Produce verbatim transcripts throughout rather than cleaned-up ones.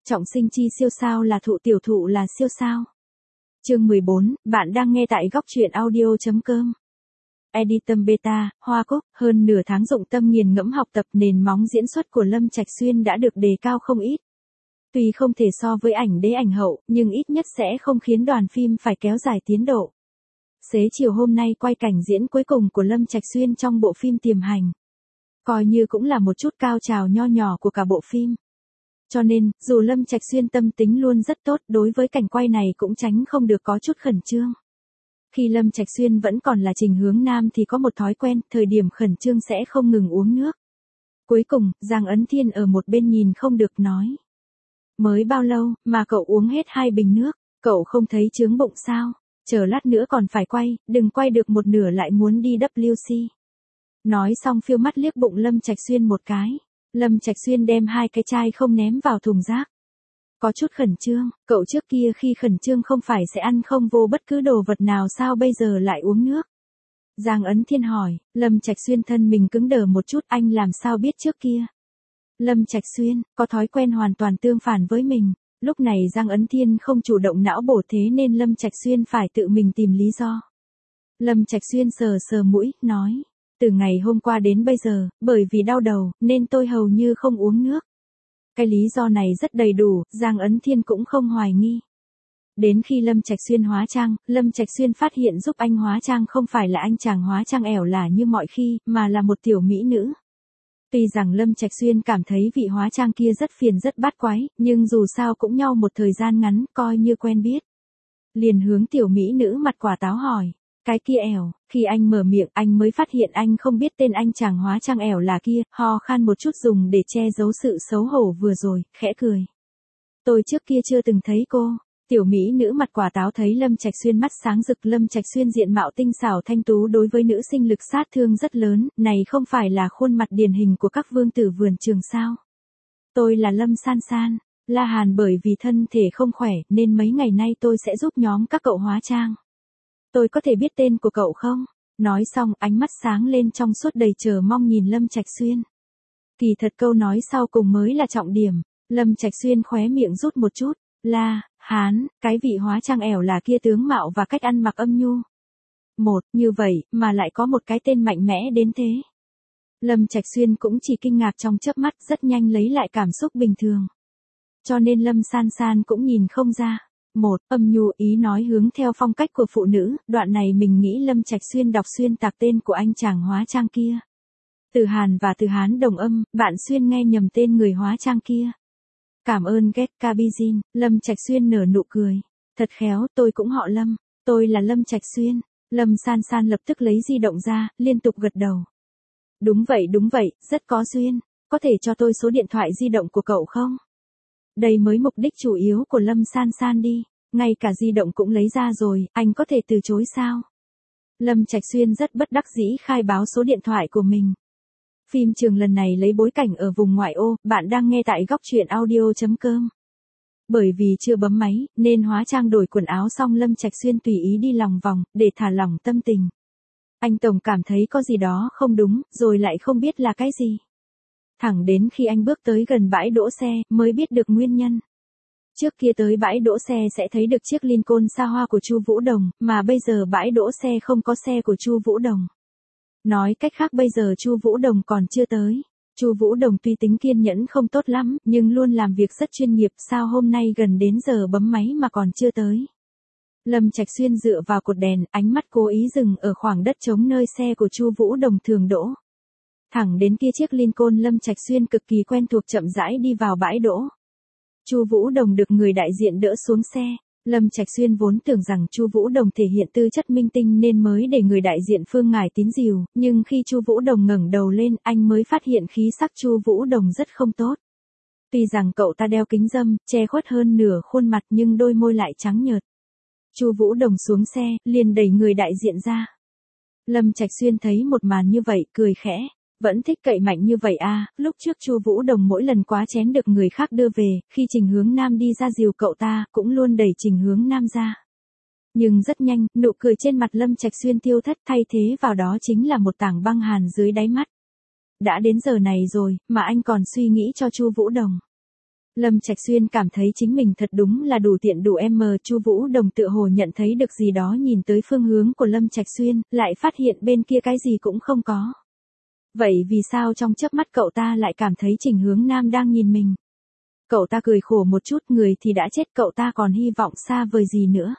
Trọng sinh chi siêu sao là thụ, tiểu thụ là siêu sao. Chương mười bốn, bạn đang nghe tại góc truyện audio chấm com. Editum Beta, Hoa Cúc, hơn nửa tháng dụng tâm nghiền ngẫm học tập, nền móng diễn xuất của Lâm Trạch Xuyên đã được đề cao không ít. Tuy không thể so với ảnh đế ảnh hậu, nhưng ít nhất sẽ không khiến đoàn phim phải kéo dài tiến độ. Xế chiều hôm nay quay cảnh diễn cuối cùng của Lâm Trạch Xuyên trong bộ phim Tiềm Hành. Coi như cũng là một chút cao trào nho nhỏ của cả bộ phim. Cho nên, dù Lâm Trạch Xuyên tâm tính luôn rất tốt, đối với cảnh quay này cũng tránh không được có chút khẩn trương. Khi Lâm Trạch Xuyên vẫn còn là Trình Hướng Nam thì có một thói quen, thời điểm khẩn trương sẽ không ngừng uống nước. Cuối cùng, Giang Ấn Thiên ở một bên nhìn không được nói. Mới bao lâu, mà cậu uống hết hai bình nước, cậu không thấy chướng bụng sao? Chờ lát nữa còn phải quay, đừng quay được một nửa lại muốn đi W C. Nói xong phiêu mắt liếc bụng Lâm Trạch Xuyên một cái. Lâm Trạch Xuyên đem hai cái chai không ném vào thùng rác. Có chút khẩn trương, cậu trước kia khi khẩn trương không phải sẽ ăn không vô bất cứ đồ vật nào sao bây giờ lại uống nước? Giang Ấn Thiên hỏi. Lâm Trạch Xuyên thân mình cứng đờ một chút, anh làm sao biết trước kia? Lâm Trạch Xuyên, có thói quen hoàn toàn tương phản với mình. Lúc này Giang Ấn Thiên không chủ động não bổ thế nên Lâm Trạch Xuyên phải tự mình tìm lý do. Lâm Trạch Xuyên sờ sờ mũi, nói. Từ ngày hôm qua đến bây giờ, bởi vì đau đầu, nên tôi hầu như không uống nước. Cái lý do này rất đầy đủ, Giang Ấn Thiên cũng không hoài nghi. Đến khi Lâm Trạch Xuyên hóa trang, Lâm Trạch Xuyên phát hiện giúp anh hóa trang không phải là anh chàng hóa trang ẻo lả như mọi khi, mà là một tiểu mỹ nữ. Tuy rằng Lâm Trạch Xuyên cảm thấy vị hóa trang kia rất phiền rất bát quái, nhưng dù sao cũng nhau một thời gian ngắn, coi như quen biết. Liền hướng tiểu mỹ nữ mặt quả táo hỏi. Cái kia ẻo, khi anh mở miệng anh mới phát hiện anh không biết tên anh chàng hóa trang ẻo là kia, ho khan một chút dùng để che giấu sự xấu hổ vừa rồi, khẽ cười. Tôi trước kia chưa từng thấy cô. Tiểu mỹ nữ mặt quả táo thấy Lâm Trạch Xuyên mắt sáng rực. Lâm Trạch Xuyên diện mạo tinh xảo thanh tú đối với nữ sinh lực sát thương rất lớn, này không phải là khuôn mặt điển hình của các vương tử vườn trường sao. Tôi là Lâm San San, La Hàn bởi vì thân thể không khỏe nên mấy ngày nay tôi sẽ giúp nhóm các cậu hóa trang. Tôi có thể biết tên của cậu không? Nói xong ánh mắt sáng lên trong suốt đầy chờ mong nhìn Lâm Trạch Xuyên. Kỳ thật câu nói sau cùng mới là trọng điểm. Lâm Trạch Xuyên khóe miệng rút một chút. La, Hán, cái vị hóa trang ẻo là kia tướng mạo và cách ăn mặc âm nhu. Một, như vậy, mà lại có một cái tên mạnh mẽ đến thế. Lâm Trạch Xuyên cũng chỉ kinh ngạc trong chớp mắt, rất nhanh lấy lại cảm xúc bình thường. Cho nên Lâm San San cũng nhìn không ra. Một, âm nhu ý nói hướng theo phong cách của phụ nữ, đoạn này mình nghĩ Lâm Trạch Xuyên đọc xuyên tạc tên của anh chàng hóa trang kia. Từ Hàn và từ Hán đồng âm, bạn Xuyên nghe nhầm tên người hóa trang kia. Cảm ơn Get Cabizin, Lâm Trạch Xuyên nở nụ cười. Thật khéo, tôi cũng họ Lâm, tôi là Lâm Trạch Xuyên. Lâm San San lập tức lấy di động ra, liên tục gật đầu. Đúng vậy đúng vậy, rất có duyên, có thể cho tôi số điện thoại di động của cậu không? Đây mới mục đích chủ yếu của Lâm San San đi, ngay cả di động cũng lấy ra rồi, anh có thể từ chối sao? Lâm Trạch Xuyên rất bất đắc dĩ khai báo số điện thoại của mình. Phim trường lần này lấy bối cảnh ở vùng ngoại ô, bạn đang nghe tại góc truyện audio chấm com. Bởi vì chưa bấm máy, nên hóa trang đổi quần áo xong Lâm Trạch Xuyên tùy ý đi lòng vòng, để thả lỏng tâm tình. Anh tổng cảm thấy có gì đó không đúng, rồi lại không biết là cái gì. Thẳng đến khi anh bước tới gần bãi đỗ xe, mới biết được nguyên nhân. Trước kia tới bãi đỗ xe sẽ thấy được chiếc Lincoln xa hoa của Chu Vũ Đồng, mà bây giờ bãi đỗ xe không có xe của Chu Vũ Đồng. Nói cách khác bây giờ Chu Vũ Đồng còn chưa tới. Chu Vũ Đồng tuy tính kiên nhẫn không tốt lắm, nhưng luôn làm việc rất chuyên nghiệp, sao hôm nay gần đến giờ bấm máy mà còn chưa tới. Lâm Trạch Xuyên dựa vào cột đèn, ánh mắt cố ý dừng ở khoảng đất trống nơi xe của Chu Vũ Đồng thường đỗ. Thẳng đến kia chiếc Lincoln Lâm Trạch Xuyên cực kỳ quen thuộc chậm rãi đi vào bãi đỗ. Chu Vũ Đồng được người đại diện đỡ xuống xe. Lâm Trạch Xuyên vốn tưởng rằng Chu Vũ Đồng thể hiện tư chất minh tinh nên mới để người đại diện Phương Ngải Tín dìu, nhưng khi Chu Vũ Đồng ngẩng đầu lên, anh mới phát hiện khí sắc Chu Vũ Đồng rất không tốt. Tuy rằng cậu ta đeo kính râm, che khuất hơn nửa khuôn mặt nhưng đôi môi lại trắng nhợt. Chu Vũ Đồng xuống xe, liền đẩy người đại diện ra. Lâm Trạch Xuyên thấy một màn như vậy, cười khẽ. Vẫn thích cậy mạnh như vậy à, lúc trước Chu Vũ Đồng mỗi lần quá chén được người khác đưa về, khi Trình Hướng Nam đi ra dìu cậu ta, cũng luôn đẩy Trình Hướng Nam ra. Nhưng rất nhanh, nụ cười trên mặt Lâm Trạch Xuyên tiêu thất, thay thế vào đó chính là một tảng băng hàn dưới đáy mắt. Đã đến giờ này rồi, mà anh còn suy nghĩ cho Chu Vũ Đồng. Lâm Trạch Xuyên cảm thấy chính mình thật đúng là đủ tiện đủ em. Chu Vũ Đồng tựa hồ nhận thấy được gì đó, nhìn tới phương hướng của Lâm Trạch Xuyên, lại phát hiện bên kia cái gì cũng không có. Vậy vì sao trong chớp mắt cậu ta lại cảm thấy Trình Hướng Nam đang nhìn mình? Cậu ta cười khổ một chút, người thì đã chết, cậu ta còn hy vọng xa vời gì nữa.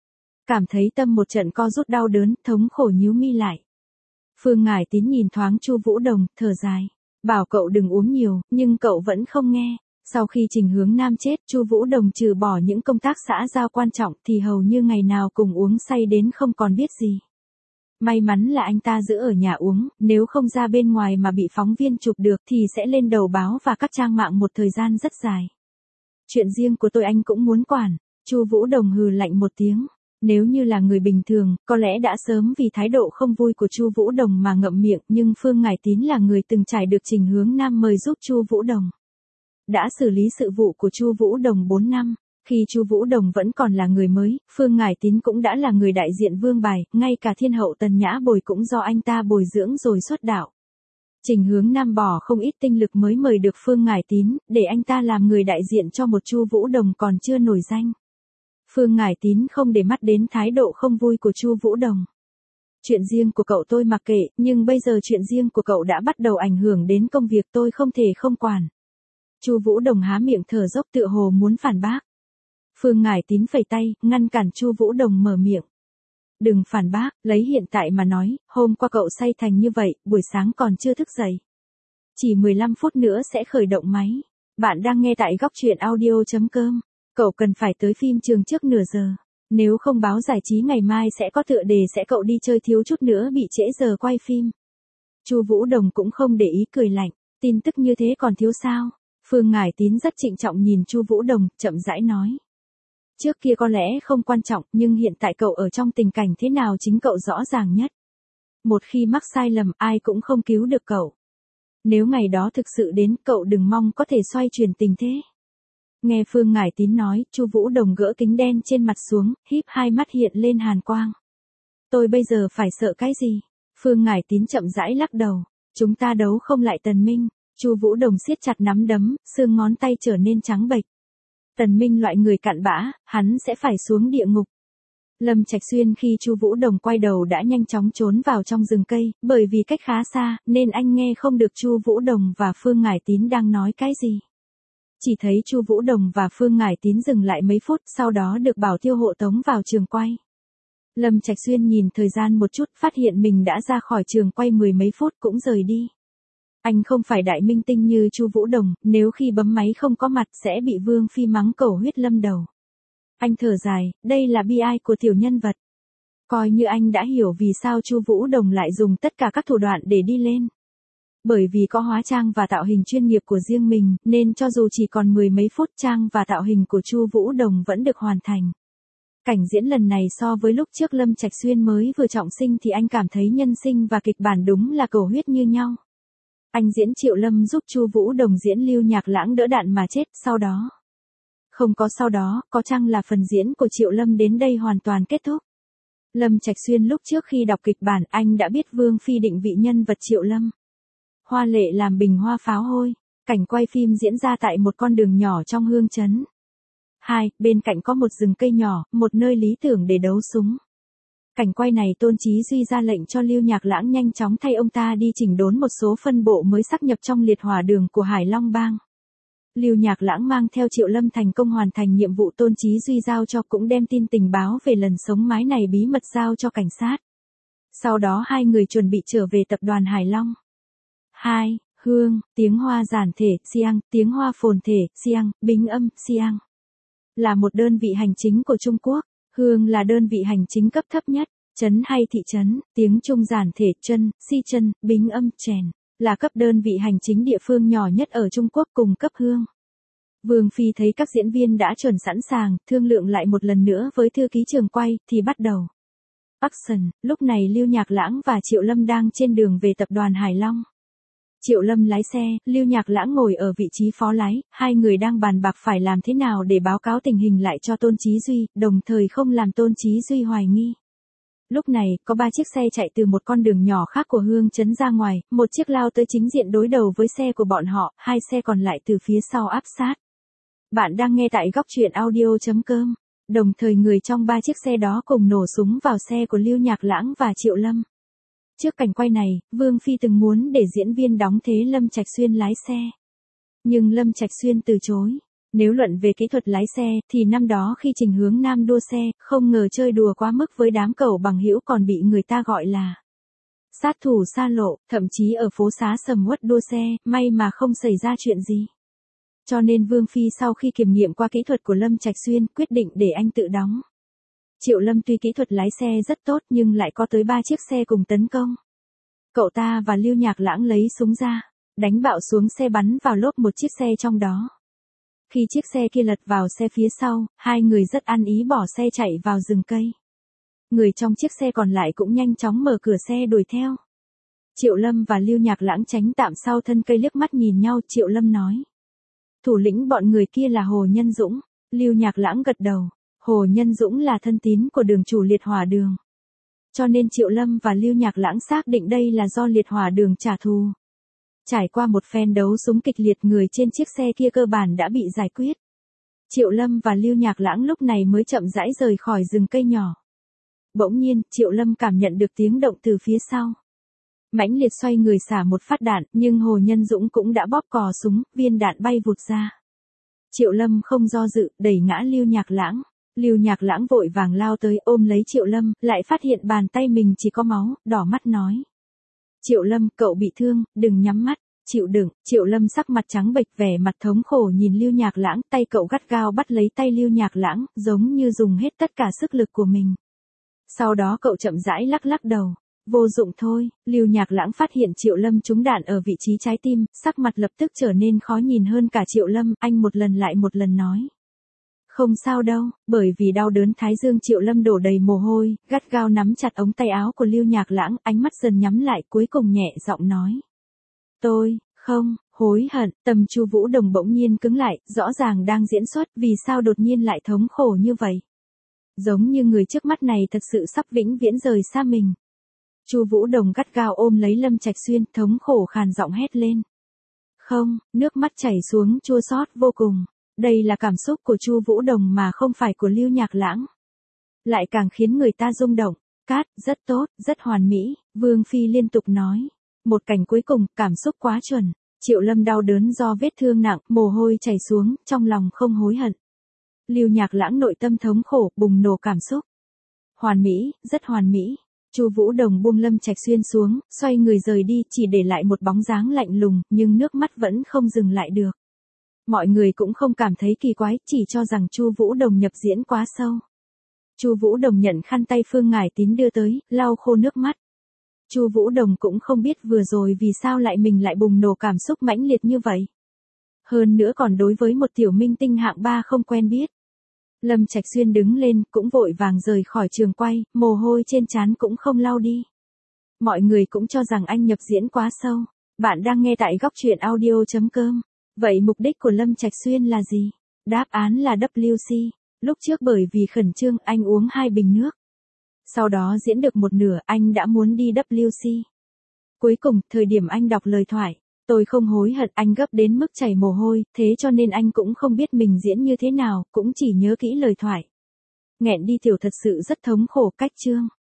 Cảm thấy tâm một trận co rút đau đớn, thống khổ nhíu mi lại. Phương Ngải Tín nhìn thoáng Chu Vũ Đồng, thở dài, bảo cậu đừng uống nhiều, nhưng cậu vẫn không nghe. Sau khi Trình Hướng Nam chết, Chu Vũ Đồng trừ bỏ những công tác xã giao quan trọng thì hầu như ngày nào cùng uống say đến không còn biết gì. May mắn là anh ta giữ ở nhà uống, nếu không ra bên ngoài mà bị phóng viên chụp được thì sẽ lên đầu báo và các trang mạng một thời gian rất dài. Chuyện riêng của tôi anh cũng muốn quản. Chu Vũ Đồng hừ lạnh một tiếng. Nếu như là người bình thường, có lẽ đã sớm vì thái độ không vui của Chu Vũ Đồng mà ngậm miệng, nhưng Phương Ngải Tín là người từng trải được Trình Hướng Nam mời giúp Chu Vũ Đồng. Đã xử lý sự vụ của Chu Vũ Đồng bốn năm, khi Chu Vũ Đồng vẫn còn là người mới, Phương Ngải Tín cũng đã là người đại diện vương bài, ngay cả thiên hậu Tần Nhã Bồi cũng do anh ta bồi dưỡng rồi xuất đạo. Trình Hướng Nam bỏ không ít tinh lực mới mời được Phương Ngải Tín, để anh ta làm người đại diện cho một Chu Vũ Đồng còn chưa nổi danh. Phương Ngải Tín không để mắt đến thái độ không vui của Chu Vũ Đồng. Chuyện riêng của cậu tôi mặc kệ, nhưng bây giờ chuyện riêng của cậu đã bắt đầu ảnh hưởng đến công việc, tôi không thể không quản. Chu Vũ Đồng há miệng thở dốc tựa hồ muốn phản bác. Phương Ngải Tín phẩy tay, ngăn cản Chu Vũ Đồng mở miệng. Đừng phản bác, lấy hiện tại mà nói, hôm qua cậu say thành như vậy, buổi sáng còn chưa thức dậy. Chỉ mười lăm phút nữa sẽ khởi động máy. Bạn đang nghe tại góc truyện audio chấm com. Cậu cần phải tới phim trường trước nửa giờ. Nếu không báo giải trí ngày mai sẽ có tựa đề sẽ cậu đi chơi thiếu chút nữa bị trễ giờ quay phim. Chu Vũ Đồng cũng không để ý, cười lạnh. Tin tức như thế còn thiếu sao? Phương Ngải Tín rất trịnh trọng nhìn Chu Vũ Đồng, chậm rãi nói. Trước kia có lẽ không quan trọng, nhưng hiện tại cậu ở trong tình cảnh thế nào chính cậu rõ ràng nhất. Một khi mắc sai lầm, ai cũng không cứu được cậu. Nếu ngày đó thực sự đến, cậu đừng mong có thể xoay chuyển tình thế. Nghe Phương Ngải Tín nói, Chu Vũ Đồng gỡ kính đen trên mặt xuống, híp hai mắt hiện lên hàn quang. Tôi bây giờ phải sợ cái gì? Phương Ngải Tín chậm rãi lắc đầu. Chúng ta đấu không lại Tần Minh. Chu Vũ Đồng siết chặt nắm đấm, xương ngón tay trở nên trắng bệch. Tần Minh loại người cặn bã, hắn sẽ phải xuống địa ngục. Lâm Trạch Xuyên khi Chu Vũ Đồng quay đầu đã nhanh chóng trốn vào trong rừng cây, bởi vì cách khá xa, nên anh nghe không được Chu Vũ Đồng và Phương Ngải Tín đang nói cái gì. Chỉ thấy Chu Vũ Đồng và Phương Ngải Tín dừng lại mấy phút, sau đó được bảo tiêu hộ tống vào trường quay. Lâm Trạch Xuyên nhìn thời gian một chút, phát hiện mình đã ra khỏi trường quay mười mấy phút cũng rời đi. Anh không phải đại minh tinh như Chu Vũ Đồng, nếu khi bấm máy không có mặt sẽ bị Vương Phi mắng cầu huyết lâm đầu. Anh thở dài, đây là bi ai của tiểu nhân vật. Coi như anh đã hiểu vì sao Chu Vũ Đồng lại dùng tất cả các thủ đoạn để đi lên. Bởi vì có hóa trang và tạo hình chuyên nghiệp của riêng mình, nên cho dù chỉ còn mười mấy phút, trang và tạo hình của Chu Vũ Đồng vẫn được hoàn thành. Cảnh diễn lần này so với lúc trước Lâm Trạch Xuyên mới vừa trọng sinh thì anh cảm thấy nhân sinh và kịch bản đúng là cầu huyết như nhau. Anh diễn Triệu Lâm giúp Chu Vũ Đồng diễn Lưu Nhạc Lãng đỡ đạn mà chết, sau đó. Không có sau đó, có chăng là phần diễn của Triệu Lâm đến đây hoàn toàn kết thúc. Lâm Trạch Xuyên lúc trước khi đọc kịch bản, anh đã biết Vương Phi định vị nhân vật Triệu Lâm. Hoa lệ làm bình hoa pháo hôi, cảnh quay phim diễn ra tại một con đường nhỏ trong Hương Trấn. Hai, bên cạnh có một rừng cây nhỏ, một nơi lý tưởng để đấu súng. Cảnh quay này Tôn Chí Duy ra lệnh cho Lưu Nhạc Lãng nhanh chóng thay ông ta đi chỉnh đốn một số phân bộ mới sáp nhập trong liệt hỏa đường của Hải Long Bang. Lưu Nhạc Lãng mang theo Triệu Lâm thành công hoàn thành nhiệm vụ Tôn Chí Duy giao cho, cũng đem tin tình báo về lần sống mái này bí mật giao cho cảnh sát. Sau đó hai người chuẩn bị trở về tập đoàn Hải Long. Hai, Hương, tiếng Hoa giản thể, Siang, tiếng Hoa phồn thể, Siang, bính âm, Siang. Là một đơn vị hành chính của Trung Quốc. Hương là đơn vị hành chính cấp thấp nhất. Trấn hay thị trấn, tiếng Trung giản thể, chân, si chân, bính âm, chèn. Là cấp đơn vị hành chính địa phương nhỏ nhất ở Trung Quốc cùng cấp Hương. Vương Phi thấy các diễn viên đã chuẩn sẵn sàng, thương lượng lại một lần nữa với thư ký trường quay, thì bắt đầu. Action, lúc này Lưu Nhạc Lãng và Triệu Lâm đang trên đường về tập đoàn Hải Long. Triệu Lâm lái xe, Lưu Nhạc Lãng ngồi ở vị trí phó lái, hai người đang bàn bạc phải làm thế nào để báo cáo tình hình lại cho Tôn Chí Duy, đồng thời không làm Tôn Chí Duy hoài nghi. Lúc này, có ba chiếc xe chạy từ một con đường nhỏ khác của Hương Trấn ra ngoài, một chiếc lao tới chính diện đối đầu với xe của bọn họ, hai xe còn lại từ phía sau áp sát. Bạn đang nghe tại góc truyện audio.com. Đồng thời người trong ba chiếc xe đó cùng nổ súng vào xe của Lưu Nhạc Lãng và Triệu Lâm. Trước cảnh quay này, Vương Phi từng muốn để diễn viên đóng thế Lâm Trạch Xuyên lái xe. Nhưng Lâm Trạch Xuyên từ chối. Nếu luận về kỹ thuật lái xe, thì năm đó khi Trình Hướng Nam đua xe, không ngờ chơi đùa quá mức với đám cẩu bằng hữu còn bị người ta gọi là sát thủ xa lộ, thậm chí ở phố xá sầm uất đua xe, may mà không xảy ra chuyện gì. Cho nên Vương Phi sau khi kiểm nghiệm qua kỹ thuật của Lâm Trạch Xuyên, quyết định để anh tự đóng. Triệu Lâm tuy kỹ thuật lái xe rất tốt nhưng lại có tới ba chiếc xe cùng tấn công. Cậu ta và Lưu Nhạc Lãng lấy súng ra, đánh bạo xuống xe bắn vào lốp một chiếc xe trong đó. Khi chiếc xe kia lật vào xe phía sau, hai người rất ăn ý bỏ xe chạy vào rừng cây. Người trong chiếc xe còn lại cũng nhanh chóng mở cửa xe đuổi theo. Triệu Lâm và Lưu Nhạc Lãng tránh tạm sau thân cây liếc mắt nhìn nhau. Triệu Lâm nói: thủ lĩnh bọn người kia là Hồ Nhân Dũng. Lưu Nhạc Lãng gật đầu. Hồ Nhân Dũng là thân tín của đường chủ Liệt Hỏa Đường. Cho nên Triệu Lâm và Lưu Nhạc Lãng xác định đây là do Liệt Hỏa Đường trả thù. Trải qua một phen đấu súng kịch liệt, người trên chiếc xe kia cơ bản đã bị giải quyết. Triệu Lâm và Lưu Nhạc Lãng lúc này mới chậm rãi rời khỏi rừng cây nhỏ. Bỗng nhiên, Triệu Lâm cảm nhận được tiếng động từ phía sau. Mãnh liệt xoay người xả một phát đạn, nhưng Hồ Nhân Dũng cũng đã bóp cò súng, viên đạn bay vụt ra. Triệu Lâm không do dự, đẩy ngã Lưu Nhạc Lãng. Lưu Nhạc Lãng vội vàng lao tới ôm lấy Triệu Lâm, lại phát hiện bàn tay mình chỉ có máu, đỏ mắt nói: Triệu Lâm, cậu bị thương, đừng nhắm mắt, chịu đựng. Triệu Lâm sắc mặt trắng bệch, vẻ mặt thống khổ nhìn Lưu Nhạc Lãng, tay cậu gắt gao bắt lấy tay Lưu Nhạc Lãng, giống như dùng hết tất cả sức lực của mình. Sau đó cậu chậm rãi lắc lắc đầu. Vô dụng thôi. Lưu Nhạc Lãng phát hiện Triệu Lâm trúng đạn ở vị trí trái tim, sắc mặt lập tức trở nên khó nhìn hơn cả Triệu Lâm, anh một lần lại một lần nói: không sao đâu. Bởi vì đau đớn thái dương Triệu Lâm đổ đầy mồ hôi, gắt gao nắm chặt ống tay áo của Lưu Nhạc Lãng, ánh mắt dần nhắm lại, cuối cùng nhẹ giọng nói: tôi không hối hận. Tâm Chu Vũ Đồng bỗng nhiên cứng lại, rõ ràng đang diễn xuất, vì sao đột nhiên lại thống khổ như vậy? Giống như người trước mắt này thật sự sắp vĩnh viễn rời xa mình. Chu Vũ Đồng gắt gao ôm lấy Lâm Trạch Xuyên, thống khổ khàn giọng hét lên. Không, nước mắt chảy xuống chua xót vô cùng. Đây là cảm xúc của Chu Vũ Đồng mà không phải của Lưu Nhạc Lãng. Lại càng khiến người ta rung động. Cát, rất tốt, rất hoàn mỹ, Vương Phi liên tục nói. Một cảnh cuối cùng, cảm xúc quá chuẩn. Triệu Lâm đau đớn do vết thương nặng, mồ hôi chảy xuống, trong lòng không hối hận. Lưu Nhạc Lãng nội tâm thống khổ, bùng nổ cảm xúc. Hoàn mỹ, rất hoàn mỹ. Chu Vũ Đồng buông Lâm Trạch Xuyên xuống, xoay người rời đi, chỉ để lại một bóng dáng lạnh lùng, nhưng nước mắt vẫn không dừng lại được. Mọi người cũng không cảm thấy kỳ quái, chỉ cho rằng Chu Vũ Đồng nhập diễn quá sâu. Chu Vũ Đồng nhận khăn tay Phương Ngải Tín đưa tới, lau khô nước mắt. Chu Vũ Đồng cũng không biết vừa rồi vì sao lại mình lại bùng nổ cảm xúc mãnh liệt như vậy. Hơn nữa còn đối với một tiểu minh tinh hạng ba không quen biết. Lâm Trạch Xuyên đứng lên, cũng vội vàng rời khỏi trường quay, mồ hôi trên trán cũng không lau đi. Mọi người cũng cho rằng anh nhập diễn quá sâu. Bạn đang nghe tại góc truyện audio.com. Vậy mục đích của Lâm Trạch Xuyên là gì? Đáp án là W C. Lúc trước bởi vì khẩn trương, anh uống hai bình nước. Sau đó diễn được một nửa, anh đã muốn đi W C. Cuối cùng, thời điểm anh đọc lời thoại, tôi không hối hận, anh gấp đến mức chảy mồ hôi, thế cho nên anh cũng không biết mình diễn như thế nào, cũng chỉ nhớ kỹ lời thoại. Nghẹn đi tiểu thật sự rất thống khổ. Cách chương